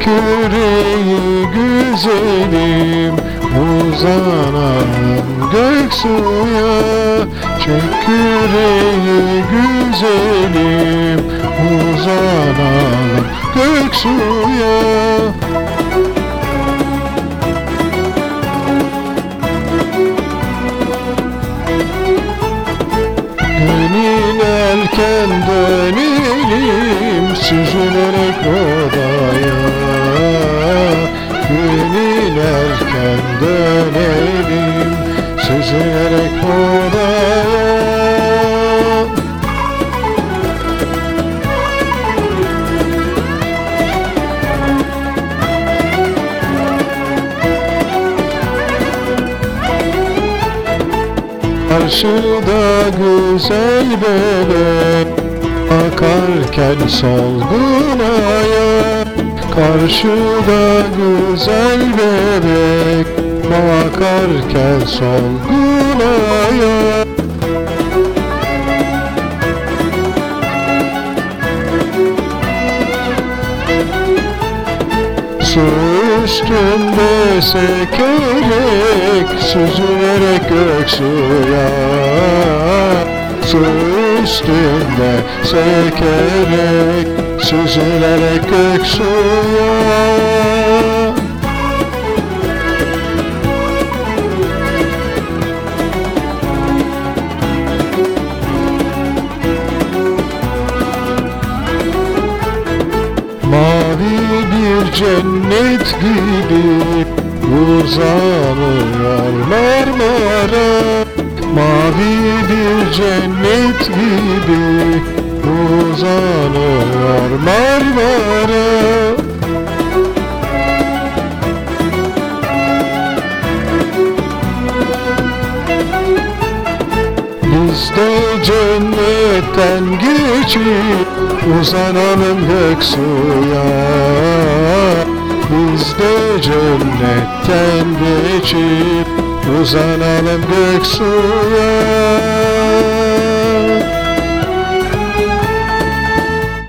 yüreği güzelim, uzanalım göksuya. Çek yüreği güzelim, uzanalım göksuya. Gönül erken dönelim, süzülerek odaya. Gönül erken dönelim, süzülerek odaya. Karşıda güzel bebek akarken solgunaya. Karşıda güzel bebek bakarken solgunaya. Su üstünde sekerek, süzülerek göksuya. Su üstünde sekerek, süzülerek göksuya. Mavi bir cennet gibi uzanıyor Marmara. Mavi bir cennet gibi uzanıyor Marmara. Biz de cennetten geçip uzanalım göksuya. Biz de cennetten geçip uzanalım göksuya.